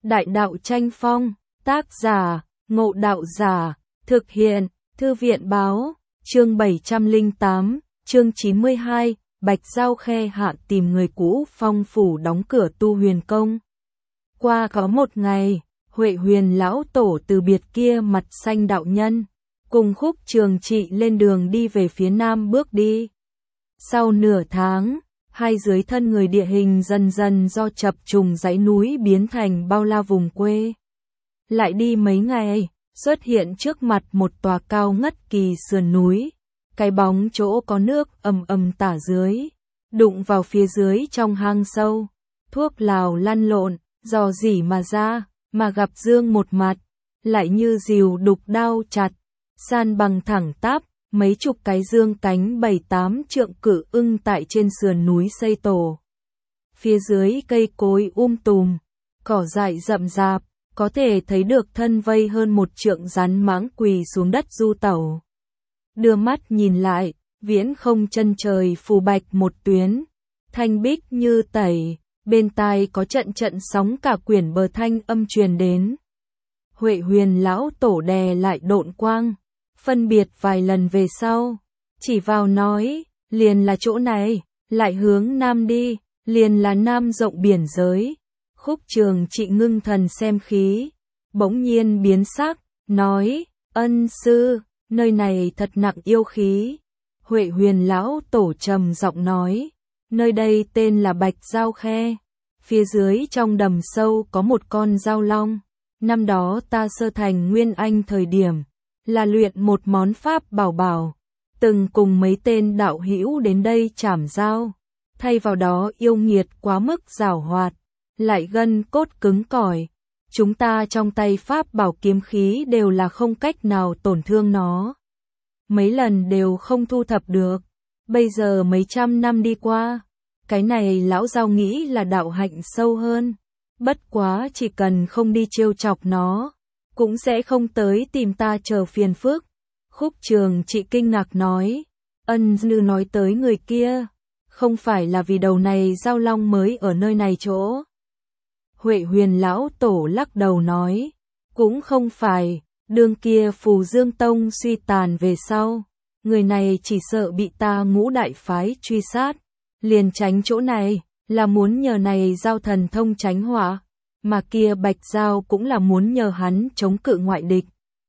Đại đạo tranh phong, tác giả, Ngộ Đạo Giả, thực hiện, Thư viện báo, chương 708, chương 92, Bạch Giao Khe Hạ tìm người cũ Phong phủ đóng cửa tu huyền công. Qua có một ngày, Huệ Huyền lão tổ từ biệt kia mặt xanh đạo nhân, cùng Khúc Trường Trị lên đường đi về phía nam bước đi. Sau nửa tháng, hai dưới thân người địa hình dần dần do chập trùng dãy núi biến thành bao la vùng quê. Lại đi mấy ngày, xuất hiện trước mặt một tòa cao ngất kỳ sườn núi, cái bóng chỗ có nước ầm ầm tả dưới, đụng vào phía dưới trong hang sâu, thuốc lào lăn lộn, dò dỉ mà ra, mà gặp dương một mặt, lại như rìu đục đao chặt, san bằng thẳng tắp, mấy chục cái dương cánh 7-8 trượng cự ưng tại trên sườn núi xây tổ. Phía dưới cây cối tùm, cỏ dại rậm rạp, có thể thấy được thân vây hơn một trượng rắn mãng quỳ xuống đất du tẩu. Đưa mắt nhìn lại, viễn không chân trời phù bạch một tuyến, thanh bích như tẩy, bên tai có trận trận sóng cả quyển bờ thanh âm truyền đến. Huệ Huyền lão tổ đè lại độn quang, phân biệt vài lần về sau, chỉ vào nói, liền là chỗ này, lại hướng nam đi, liền là nam rộng biển giới. Khúc Trường Trị ngưng thần xem khí, bỗng nhiên biến sắc, nói, ân sư, nơi này thật nặng yêu khí. Huệ Huyền lão tổ trầm giọng nói, nơi đây tên là Bạch Giao Khe, phía dưới trong đầm sâu có một con dao long. Năm đó ta sơ thành Nguyên Anh thời điểm, là luyện một món pháp bảo, từng cùng mấy tên đạo hữu đến đây chảm dao, thay vào đó yêu nghiệt quá mức giảo hoạt, lại gân cốt cứng cỏi. Chúng ta trong tay pháp bảo kiếm khí đều là không cách nào tổn thương nó. Mấy lần đều không thu thập được. Bây giờ mấy trăm năm đi qua, cái này lão giao nghĩ là đạo hạnh sâu hơn. Bất quá chỉ cần không đi trêu chọc nó, cũng sẽ không tới tìm ta chờ phiền phức. Khúc Trường Trị kinh ngạc nói, ân sư nói tới người kia, không phải là vì đầu này giao long mới ở nơi này chỗ. Huệ Huyền lão tổ lắc đầu nói, cũng không phải, đương kia Phù Dương Tông suy tàn về sau, người này chỉ sợ bị ta Ngũ đại phái truy sát, liền tránh chỗ này, là muốn nhờ này giao thần thông tránh họa, mà kia Bạch Giao cũng là muốn nhờ hắn chống cự ngoại địch.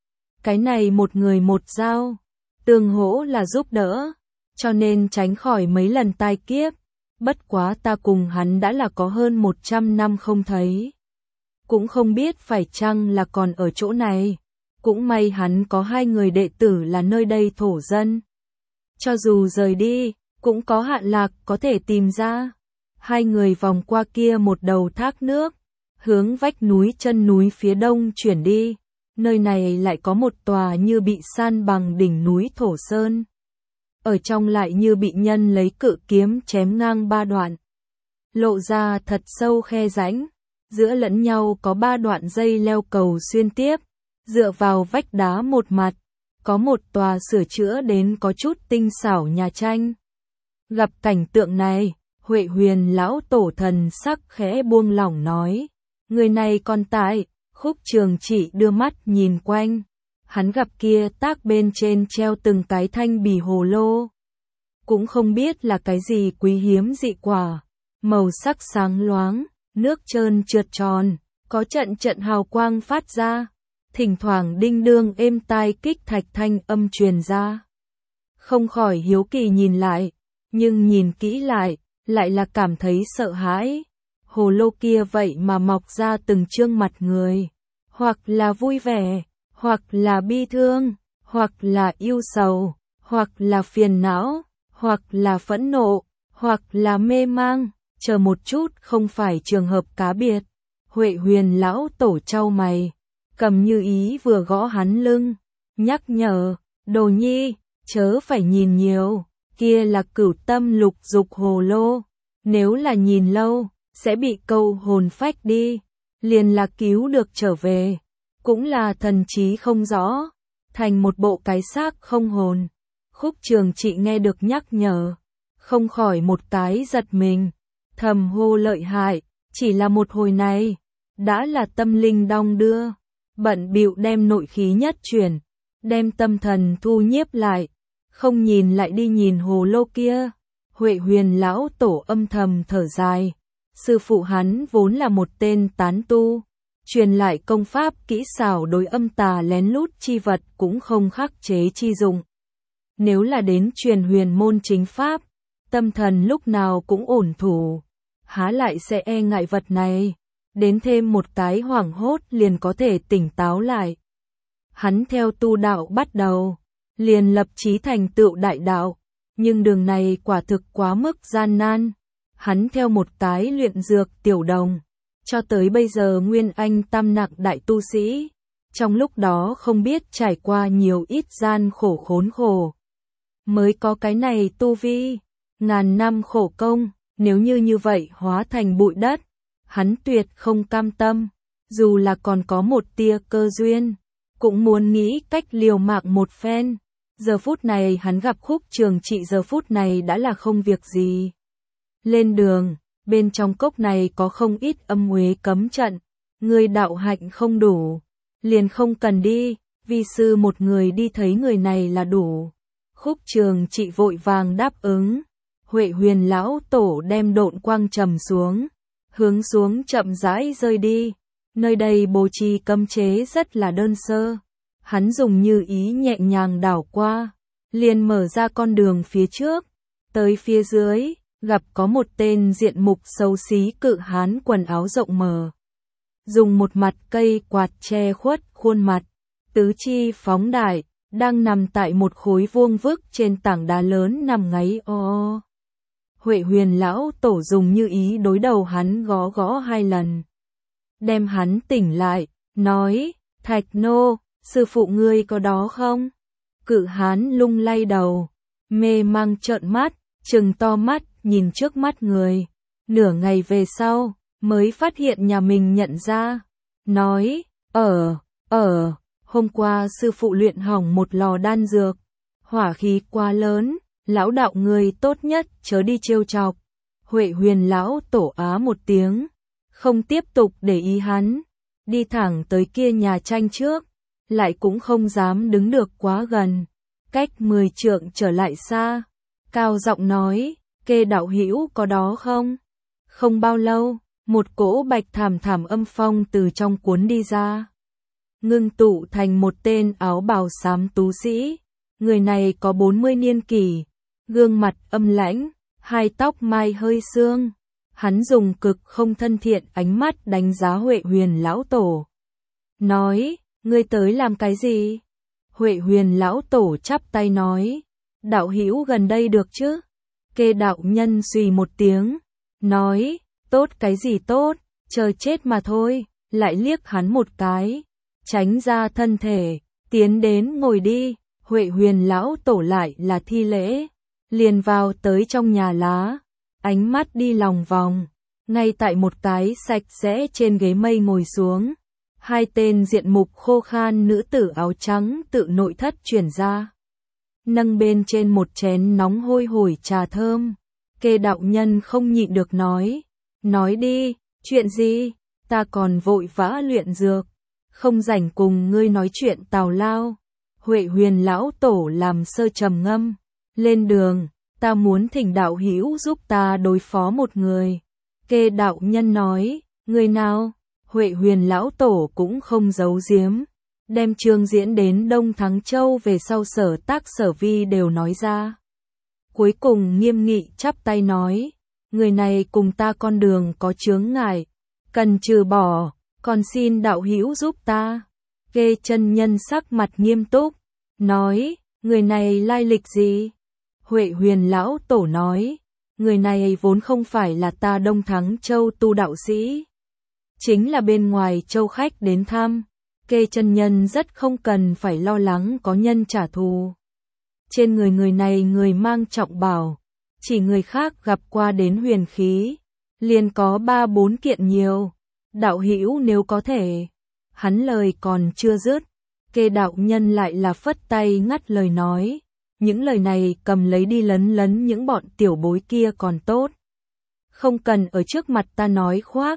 Cái này một người một giao, tương hỗ là giúp đỡ, cho nên tránh khỏi mấy lần tai kiếp. Bất quá ta cùng hắn đã là có hơn 100 năm không thấy. Cũng không biết phải chăng là còn ở chỗ này. Cũng may hắn có hai người đệ tử là nơi đây thổ dân. Cho dù rời đi, cũng có hạn lạc có thể tìm ra. Hai người vòng qua kia một đầu thác nước, hướng vách núi chân núi phía đông chuyển đi. Nơi này lại có một tòa như bị san bằng đỉnh núi Thổ Sơn. Ở trong lại như bị nhân lấy cự kiếm chém ngang ba đoạn. Lộ ra thật sâu khe rãnh, giữa lẫn nhau có ba đoạn dây leo cầu xuyên tiếp, dựa vào vách đá một mặt, có một tòa sửa chữa đến có chút tinh xảo nhà tranh. Gặp cảnh tượng này, Huệ Huyền lão tổ thần sắc khẽ buông lỏng nói, người này còn tại. Khúc Trường Trị đưa mắt nhìn quanh, hắn gặp kia tác bên trên treo từng cái thanh bì hồ lô. Cũng không biết là cái gì quý hiếm dị quả, màu sắc sáng loáng, nước trơn trượt tròn, có trận trận hào quang phát ra, thỉnh thoảng đinh đương êm tai kích thạch thanh âm truyền ra. Không khỏi hiếu kỳ nhìn lại, nhưng nhìn kỹ lại là cảm thấy sợ hãi. Hồ lô kia vậy mà mọc ra từng trương mặt người, hoặc là vui vẻ, hoặc là bi thương, hoặc là yêu sầu, hoặc là phiền não, hoặc là phẫn nộ, hoặc là mê mang, chờ một chút không phải trường hợp cá biệt. Huệ Huyền lão tổ chau mày, cầm như ý vừa gõ hắn lưng, nhắc nhở, đồ nhi, chớ phải nhìn nhiều, kia là cửu tâm lục dục hồ lô, nếu là nhìn lâu, sẽ bị câu hồn phách đi, liền là cứu được trở về, cũng là thần trí không rõ, thành một bộ cái xác không hồn. Khúc Trường Trị nghe được nhắc nhở, không khỏi một cái giật mình, thầm hô lợi hại, chỉ là một hồi này, đã là tâm linh đong đưa, bận bịu đem nội khí nhất chuyển, đem tâm thần thu nhiếp lại, không nhìn lại đi nhìn hồ lô kia. Huệ Huyền lão tổ âm thầm thở dài, sư phụ hắn vốn là một tên tán tu, truyền lại công pháp kỹ xảo đối âm tà lén lút chi vật cũng không khắc chế chi dụng. Nếu là đến truyền huyền môn chính pháp, tâm thần lúc nào cũng ổn thủ, há lại sẽ e ngại vật này, đến thêm một cái hoảng hốt liền có thể tỉnh táo lại. Hắn theo tu đạo bắt đầu, liền lập chí thành tựu đại đạo, nhưng đường này quả thực quá mức gian nan. Hắn theo một cái luyện dược tiểu đồng, cho tới bây giờ nguyên anh tam nặng đại tu sĩ, trong lúc đó không biết trải qua nhiều ít gian khổ khốn khổ, mới có cái này tu vi, ngàn năm khổ công, nếu như vậy hóa thành bụi đất, hắn tuyệt không cam tâm, dù là còn có một tia cơ duyên, cũng muốn nghĩ cách liều mạng một phen. Giờ phút này hắn gặp Khúc Trường Trị, giờ phút này đã là không việc gì. Lên đường, bên trong cốc này có không ít âm uế cấm trận, người đạo hạnh không đủ, liền không cần đi, vi sư một người đi thấy người này là đủ. Khúc Trường Trị vội vàng đáp ứng. Huệ Huyền lão tổ đem độn quang trầm xuống, hướng xuống chậm rãi rơi đi. Nơi đây bố trí cấm chế rất là đơn sơ, hắn dùng như ý nhẹ nhàng đảo qua, liền mở ra con đường phía trước, tới phía dưới, gặp có một tên diện mục xấu xí cự hán quần áo rộng mở, dùng một mặt cây quạt che khuất khuôn mặt, tứ chi phóng đại, đang nằm tại một khối vuông vức trên tảng đá lớn nằm ngáy o. Huệ Huyền lão tổ dùng như ý đối đầu hắn gõ gõ 2 lần, đem hắn tỉnh lại, nói: Thạch nô, sư phụ ngươi có đó không? Cự hán lung lay đầu, mê mang trợn mắt, trừng to mắt nhìn trước mắt người, nửa ngày về sau mới phát hiện nhà mình nhận ra, nói: hôm qua sư phụ luyện hỏng một lò đan dược, hỏa khí quá lớn, lão đạo người tốt nhất chớ đi trêu chọc. Huệ Huyền lão tổ á một tiếng, không tiếp tục để ý hắn, đi thẳng tới kia nhà tranh trước, lại cũng không dám đứng được quá gần, cách 10 trượng trở lại xa, cao giọng nói: Kê đạo hữu có đó không? Không bao lâu, một cỗ bạch thảm thảm âm phong từ trong cuốn đi ra, ngưng tụ thành một tên áo bào xám tú sĩ. Người này có 40 niên kỷ, gương mặt âm lãnh, hai tóc mai hơi sương. Hắn dùng cực không thân thiện ánh mắt đánh giá Huệ Huyền lão tổ, nói: Ngươi tới làm cái gì? Huệ Huyền lão tổ chắp tay nói: Đạo hữu gần đây được chứ? Kê đạo nhân suy một tiếng, nói: Tốt cái gì tốt, chờ chết mà thôi. Lại liếc hắn một cái, tránh ra thân thể, tiến đến ngồi đi. Huệ Huyền lão tổ lại là thi lễ, liền vào tới trong nhà lá, ánh mắt đi lòng vòng, ngay tại một cái sạch sẽ trên ghế mây ngồi xuống. 2 tên diện mục khô khan nữ tử áo trắng tự nội thất chuyển ra, nâng bên trên một chén nóng hôi hổi trà thơm. Kê đạo nhân không nhịn được nói đi, chuyện gì? Ta còn vội vã luyện dược, không rảnh cùng ngươi nói chuyện tào lao. Huệ Huyền lão tổ làm sơ trầm ngâm, lên đường, ta muốn thỉnh đạo hữu giúp ta đối phó một người. Kê đạo nhân nói: Người nào? Huệ Huyền lão tổ cũng không giấu giếm, đem chương diễn đến Đông Thắng Châu về sau sở tác sở vi đều nói ra. Cuối cùng nghiêm nghị chắp tay nói: Người này cùng ta con đường có chướng ngại, cần trừ bỏ, còn xin đạo hữu giúp ta. Kê chân nhân sắc mặt nghiêm túc, nói: Người này lai lịch gì? Huệ Huyền lão tổ nói: Người này vốn không phải là ta Đông Thắng Châu tu đạo sĩ, chính là bên ngoài châu khách đến thăm. Kê chân nhân rất không cần phải lo lắng có nhân trả thù. Trên người này người mang trọng bảo, chỉ người khác gặp qua đến huyền khí, liền có 3-4 kiện nhiều. Đạo hữu nếu có thể. Hắn lời còn chưa dứt, Kê đạo nhân lại là phất tay ngắt lời nói: Những lời này cầm lấy đi lấn những bọn tiểu bối kia còn tốt, không cần ở trước mặt ta nói khoác.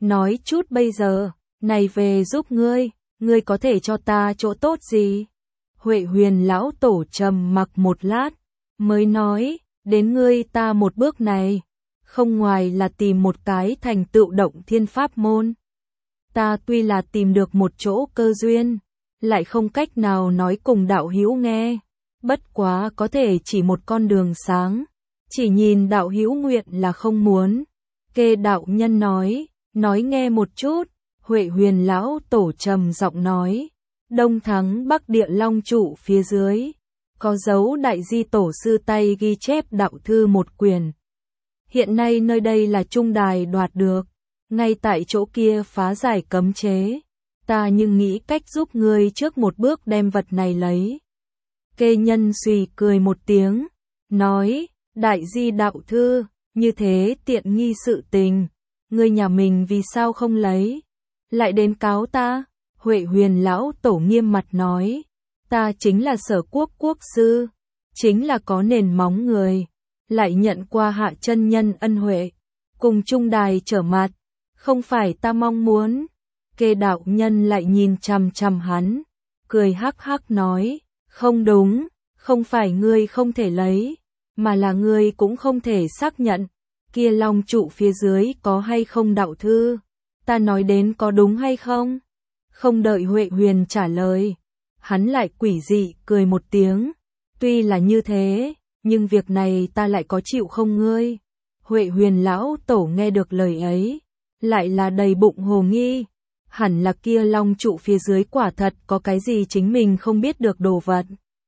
nói chút bây giờ, này về giúp ngươi có thể cho ta chỗ tốt gì? Huệ Huyền lão tổ trầm mặc một lát, mới nói, đến ngươi ta một bước này, không ngoài là tìm một cái thành tựu động thiên pháp môn. Ta tuy là tìm được một chỗ cơ duyên, lại không cách nào nói cùng đạo hữu nghe, bất quá có thể chỉ một con đường sáng, chỉ nhìn đạo hữu nguyện là không muốn. Kê đạo nhân nói nghe một chút. Huệ Huyền lão tổ trầm giọng nói, Đông Thắng Bắc Địa Long trụ phía dưới, có dấu đại di tổ sư tay ghi chép đạo thư một quyển. Hiện nay nơi đây là trung đài đoạt được, ngay tại chỗ kia phá giải cấm chế, ta nhưng nghĩ cách giúp ngươi trước một bước đem vật này lấy. Kê nhân suy cười một tiếng, nói, đại di đạo thư, như thế tiện nghi sự tình, ngươi nhà mình vì sao không lấy? Lại đến cáo ta? Huệ Huyền lão tổ nghiêm mặt nói, ta chính là Sở Quốc quốc sư, chính là có nền móng người, lại nhận qua Hạ chân nhân ân huệ, cùng trung đài trở mặt, không phải ta mong muốn. Kê đạo nhân lại nhìn chằm chằm hắn, cười hắc hắc nói, không đúng, không phải ngươi không thể lấy, mà là ngươi cũng không thể xác nhận, kia long trụ phía dưới có hay không đạo thư. Ta nói đến có đúng hay không? Không đợi Huệ Huyền trả lời, hắn lại quỷ dị cười một tiếng, tuy là như thế, nhưng việc này ta lại có chịu không ngươi? Huệ Huyền lão tổ nghe được lời ấy, lại là đầy bụng hồ nghi, hẳn là kia long trụ phía dưới quả thật có cái gì chính mình không biết được đồ vật.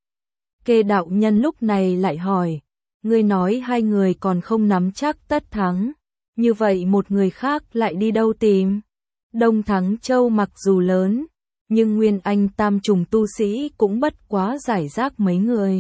Kê đạo nhân lúc này lại hỏi, ngươi nói hai người còn không nắm chắc tất thắng, như vậy một người khác lại đi đâu tìm? Đông Thắng Châu mặc dù lớn, nhưng Nguyên Anh tam trùng tu sĩ cũng bất quá giải rác mấy người.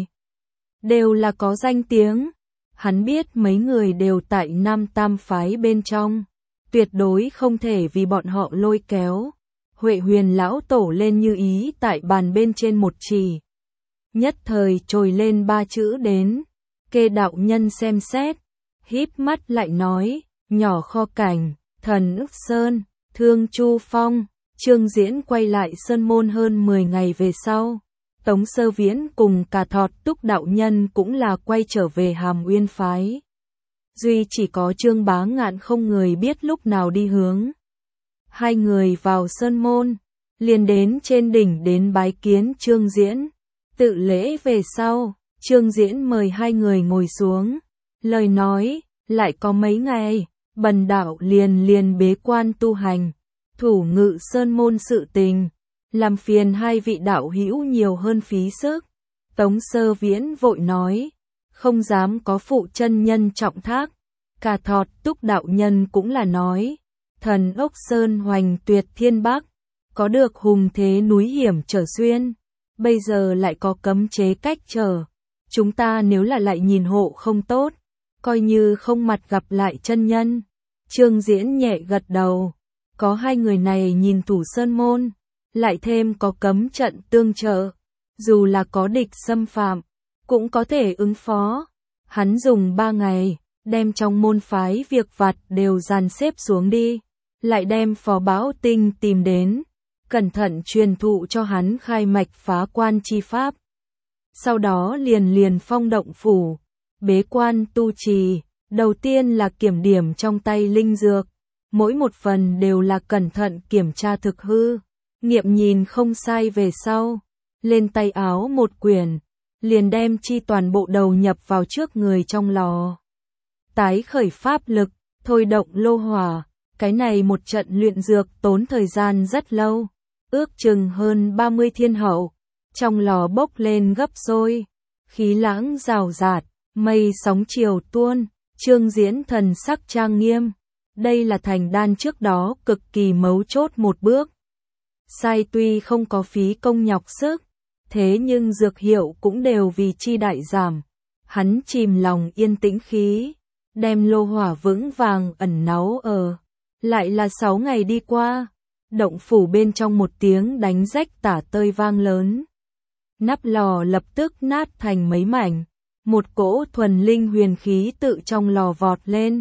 Đều là có danh tiếng, hắn biết mấy người đều tại Nam Tam phái bên trong, tuyệt đối không thể vì bọn họ lôi kéo. Huệ Huyền lão tổ lên như ý tại bàn bên trên một chỉ, nhất thời trồi lên ba chữ đến. Kê đạo nhân xem xét, híp mắt lại nói, nhỏ kho cảnh, thần ức sơn, thương chu phong. Trương Diễn quay lại sơn môn hơn 10 ngày về sau, Tống Sơ Viễn cùng Cà Thọt Túc đạo nhân cũng là quay trở về Hàm Uyên phái. Duy chỉ có Trương Bá Ngạn không người biết lúc nào đi hướng. Hai người vào sơn môn, liền đến trên đỉnh đến bái kiến Trương Diễn. Tự lễ về sau, Trương Diễn mời hai người ngồi xuống, lời nói, lại có mấy ngày, bần đạo liền bế quan tu hành, thủ ngự sơn môn sự tình, làm phiền hai vị đạo hữu nhiều hơn phí sức. Tống Sơ Viễn vội nói, không dám có phụ chân nhân trọng thác. Cà Thọt Túc đạo nhân cũng là nói, thần ốc sơn hoành tuyệt thiên bắc, có được hùng thế núi hiểm trở xuyên, bây giờ lại có cấm chế cách trở. Chúng ta nếu là lại nhìn hộ không tốt, coi như không mặt gặp lại chân nhân. Trương Diễn nhẹ gật đầu, có hai người này nhìn thủ sơn môn, lại thêm có cấm trận tương trợ, dù là có địch xâm phạm, cũng có thể ứng phó. Hắn dùng 3 ngày, đem trong môn phái việc vặt đều dàn xếp xuống đi, lại đem Phó Báo Tinh tìm đến, cẩn thận truyền thụ cho hắn khai mạch phá quan chi pháp. Sau đó liền phong động phủ, bế quan tu trì, đầu tiên là kiểm điểm trong tay linh dược, mỗi một phần đều là cẩn thận kiểm tra thực hư, nghiệm nhìn không sai về sau, lên tay áo một quyển, liền đem chi toàn bộ đầu nhập vào trước người trong lò. Tái khởi pháp lực, thôi động lô hỏa, cái này một trận luyện dược tốn thời gian rất lâu, ước chừng hơn 30 thiên hậu, trong lò bốc lên gấp sôi, khí lãng rào rạt, mây sóng chiều tuôn. Trương Diễn thần sắc trang nghiêm, đây là thành đan trước đó cực kỳ mấu chốt một bước. Sai tuy không có phí công nhọc sức, thế nhưng dược hiệu cũng đều vì chi đại giảm. Hắn chìm lòng yên tĩnh khí, đem lô hỏa vững vàng ẩn náu ở. Lại là 6 ngày đi qua, động phủ bên trong một tiếng đánh rách tả tơi vang lớn. Nắp lò lập tức nát thành mấy mảnh. Một cỗ thuần linh huyền khí tự trong lò vọt lên,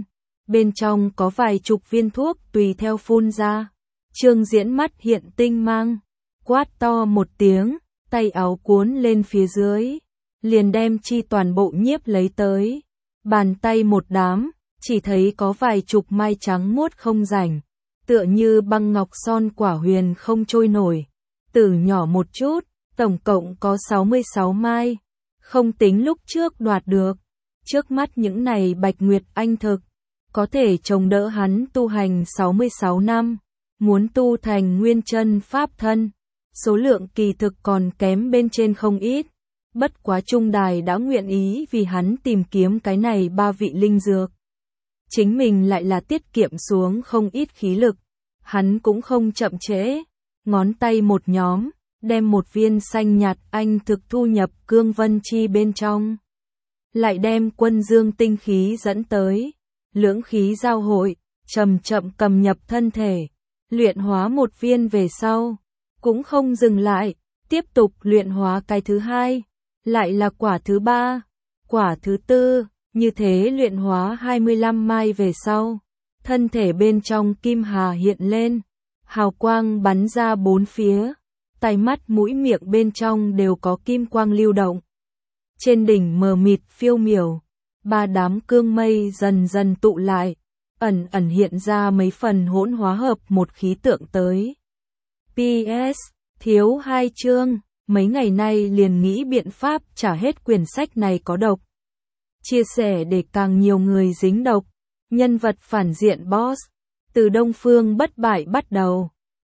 bên trong có vài chục viên thuốc tùy theo phun ra. Trương Diễn mắt hiện tinh mang, quát to một tiếng, tay áo cuốn lên phía dưới, liền đem chi toàn bộ nhiếp lấy tới. Bàn tay một đám, chỉ thấy có vài chục mai trắng muốt không rảnh, tựa như băng ngọc son quả huyền không trôi nổi. Tử nhỏ một chút, tổng cộng có 66 mai, không tính lúc trước đoạt được. Trước mắt những này Bạch Nguyệt Anh thực, có thể chống đỡ hắn tu hành 66 năm, muốn tu thành nguyên chân pháp thân. Số lượng kỳ thực còn kém bên trên không ít, bất quá Trung Đài đã nguyện ý vì hắn tìm kiếm cái này 3 vị linh dược. Chính mình lại là tiết kiệm xuống không ít khí lực, hắn cũng không chậm trễ, ngón tay một nhóm, đem một viên xanh nhạt anh thực thu nhập cương vân chi bên trong. Lại đem quân dương tinh khí dẫn tới, lưỡng khí giao hội, chậm chậm cầm nhập thân thể, luyện hóa một viên về sau, cũng không dừng lại, tiếp tục luyện hóa cái thứ hai, lại là quả thứ ba, quả thứ tư, như thế luyện hóa 25 mai về sau, thân thể bên trong kim hà hiện lên, hào quang bắn ra bốn phía, tai mắt mũi miệng bên trong đều có kim quang lưu động. Trên đỉnh mờ mịt phiêu miểu, 3 đám cương mây dần dần tụ lại, ẩn ẩn hiện ra mấy phần hỗn hóa hợp một khí tượng tới. PS, thiếu 2 chương, mấy ngày nay liền nghĩ biện pháp trả hết quyển sách này có độc. Chia sẻ để càng nhiều người dính độc, nhân vật phản diện boss, từ Đông Phương bất bại bắt đầu.